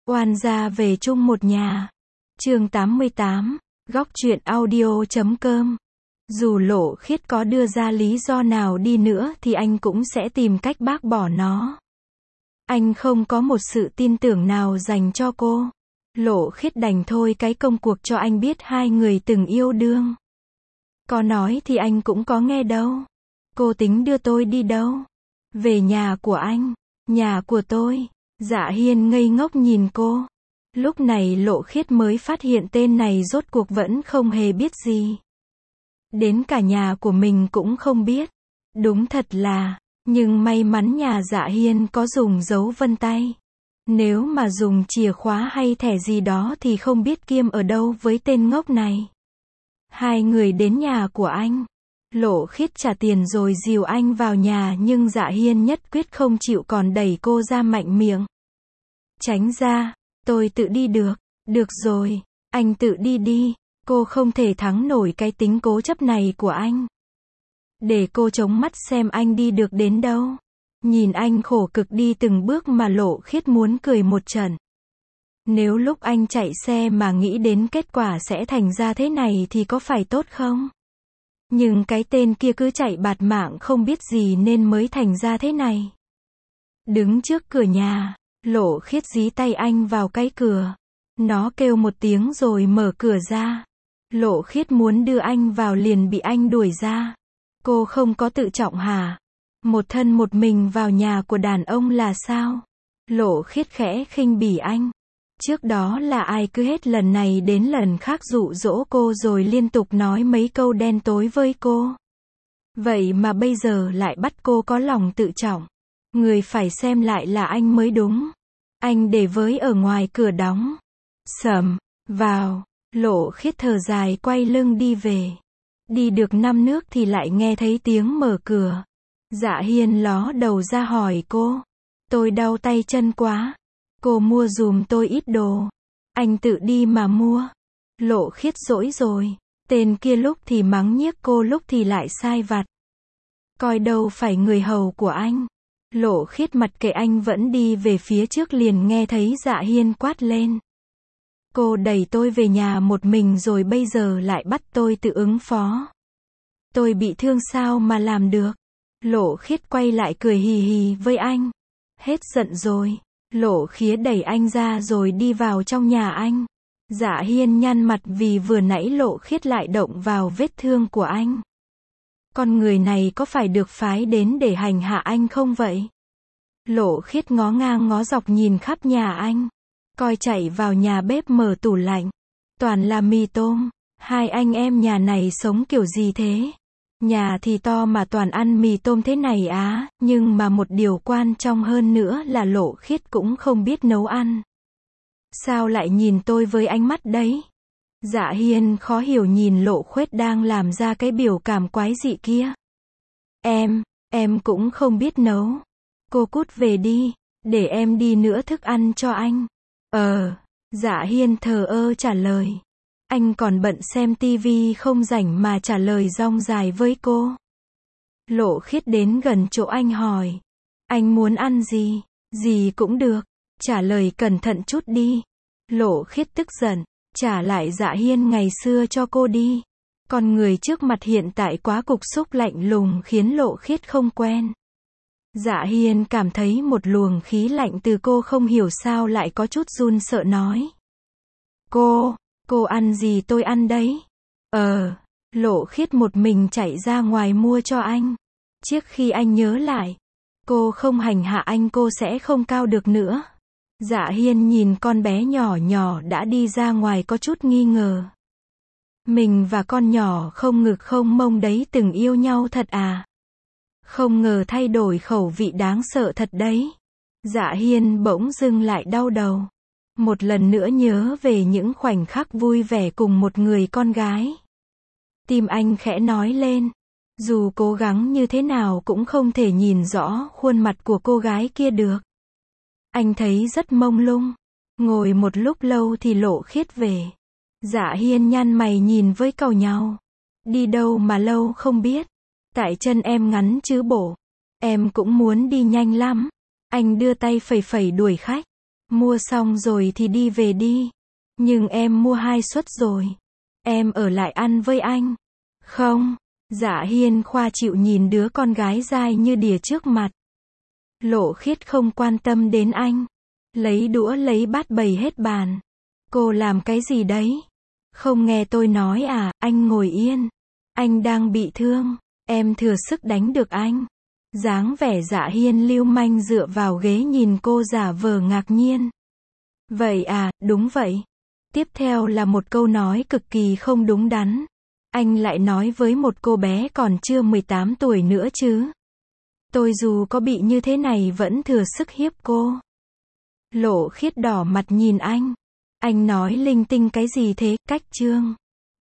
Oan gia về chung một nhà. Chương 88, góc truyện audio.com. Dù Lộ Khiết có đưa ra lý do nào đi nữa thì anh cũng sẽ tìm cách bác bỏ nó. Anh không có một sự tin tưởng nào dành cho cô. Lộ Khiết đành thôi cái công cuộc cho anh biết hai người từng yêu đương. Có nói thì anh cũng có nghe đâu. Cô tính đưa tôi đi đâu? Về nhà của anh. Nhà của tôi. Dạ Hiên ngây ngốc nhìn cô. Lúc này Lộ Khiết mới phát hiện tên này rốt cuộc vẫn không hề biết gì. Đến cả nhà của mình cũng không biết. Đúng thật là, nhưng may mắn nhà Dạ Hiên có dùng dấu vân tay. Nếu mà dùng chìa khóa hay thẻ gì đó thì không biết Kiêm ở đâu với tên ngốc này. Hai người đến nhà của anh. Lộ Khiết trả tiền rồi dìu anh vào nhà nhưng Dạ Hiên nhất quyết không chịu còn đẩy cô ra mạnh miệng. Tránh ra, tôi tự đi được. Được rồi, anh tự đi đi. Cô không thể thắng nổi cái tính cố chấp này của anh. Để cô chống mắt xem anh đi được đến đâu. Nhìn anh khổ cực đi từng bước mà Lộ Khiết muốn cười một trận. Nếu lúc anh chạy xe mà nghĩ đến kết quả sẽ thành ra thế này thì có phải tốt không? Nhưng cái tên kia cứ chạy bạt mạng không biết gì nên mới thành ra thế này. Đứng trước cửa nhà, Lộ Khiết dí tay anh vào cái cửa. Nó kêu một tiếng rồi mở cửa ra. Lộ Khiết muốn đưa anh vào liền bị anh đuổi ra. Cô không có tự trọng hả? Một thân một mình vào nhà của đàn ông là sao? Lộ Khiết khẽ khinh bỉ anh. Trước đó là ai cứ hết lần này đến lần khác dụ dỗ cô rồi liên tục nói mấy câu đen tối với cô. Vậy mà bây giờ lại bắt cô có lòng tự trọng. Người phải xem lại là anh mới đúng. Anh để với ở ngoài cửa đóng. Sầm, vào. Lộ Khiết thở dài quay lưng đi về. Đi được 5 nước thì lại nghe thấy tiếng mở cửa. Dạ Hiên ló đầu ra hỏi cô. Tôi đau tay chân quá. Cô mua giùm tôi ít đồ. Anh tự đi mà mua. Lộ Khiết dỗi rồi. Tên kia lúc thì mắng nhiếc cô lúc thì lại sai vặt. Coi đâu phải người hầu của anh. Lộ Khiết mặc kệ anh vẫn đi về phía trước liền nghe thấy Dạ Hiên quát lên. Cô đẩy tôi về nhà một mình rồi bây giờ lại bắt tôi tự ứng phó. Tôi bị thương sao mà làm được. Lộ Khiết quay lại cười hì hì với anh. Hết giận rồi. Lộ Khiết đẩy anh ra rồi đi vào trong nhà anh. Dạ Hiên nhăn mặt vì vừa nãy Lộ Khiết lại động vào vết thương của anh. Con người này có phải được phái đến để hành hạ anh không vậy? Lộ Khiết ngó ngang ngó dọc nhìn khắp nhà anh. Coi chạy vào nhà bếp mở tủ lạnh. Toàn là mì tôm. Hai anh em nhà này sống kiểu gì thế? Nhà thì to mà toàn ăn mì tôm thế này á, nhưng mà một điều quan trọng hơn nữa là Lộ Khiết cũng không biết nấu ăn. Sao lại nhìn tôi với ánh mắt đấy? Dạ Hiên khó hiểu nhìn Lộ Khiết đang làm ra cái biểu cảm quái dị kia. Em cũng không biết nấu. Cô cút về đi, để em đi nữa thức ăn cho anh. Dạ Hiên thờ ơ trả lời. Anh còn bận xem tivi không rảnh mà trả lời rong dài với cô. Lộ Khiết đến gần chỗ anh hỏi. Anh muốn ăn gì? Gì cũng được. Trả lời cẩn thận chút đi. Lộ Khiết tức giận. Trả lại Dạ Hiên ngày xưa cho cô đi. Con người trước mặt hiện tại quá cục xúc lạnh lùng khiến Lộ Khiết không quen. Dạ Hiên cảm thấy một luồng khí lạnh từ cô không hiểu sao lại có chút run sợ nói. Cô ăn gì tôi ăn đấy. Lộ Khiết một mình chạy ra ngoài mua cho anh. Trước khi anh nhớ lại, cô không hành hạ anh cô sẽ không cao được nữa. Dạ Hiên nhìn con bé nhỏ nhỏ đã đi ra ngoài có chút nghi ngờ. Mình và con nhỏ không ngực không mông đấy từng yêu nhau thật à? Không ngờ thay đổi khẩu vị đáng sợ thật đấy. Dạ Hiên bỗng dưng lại đau đầu. Một lần nữa nhớ về những khoảnh khắc vui vẻ cùng một người con gái. Tim anh khẽ nói lên. Dù cố gắng như thế nào cũng không thể nhìn rõ khuôn mặt của cô gái kia được. Anh thấy rất mông lung. Ngồi một lúc lâu thì Lộ Khiết về. Dạ Hiên nhăn mày nhìn với cau nhau. Đi đâu mà lâu không biết. Tại chân em ngắn chứ bộ. Em cũng muốn đi nhanh lắm. Anh đưa tay phẩy phẩy đuổi khách. Mua xong rồi thì đi về đi. Nhưng em mua 2 suất rồi. Em ở lại ăn với anh. Không. Dạ Hiên khoa chịu nhìn đứa con gái dai như đỉa trước mặt. Lộ Khiết không quan tâm đến anh. Lấy đũa lấy bát bày hết bàn. Cô làm cái gì đấy? Không nghe tôi nói à, anh ngồi yên. Anh đang bị thương. Em thừa sức đánh được anh. Dáng vẻ Dạ Hiên lưu manh dựa vào ghế nhìn cô giả vờ ngạc nhiên. Vậy à, đúng vậy. Tiếp theo là một câu nói cực kỳ không đúng đắn. Anh lại nói với một cô bé còn chưa 18 tuổi nữa chứ. Tôi dù có bị như thế này vẫn thừa sức hiếp cô. Lộ Khiết đỏ mặt nhìn anh. Anh nói linh tinh cái gì thế, cách chương.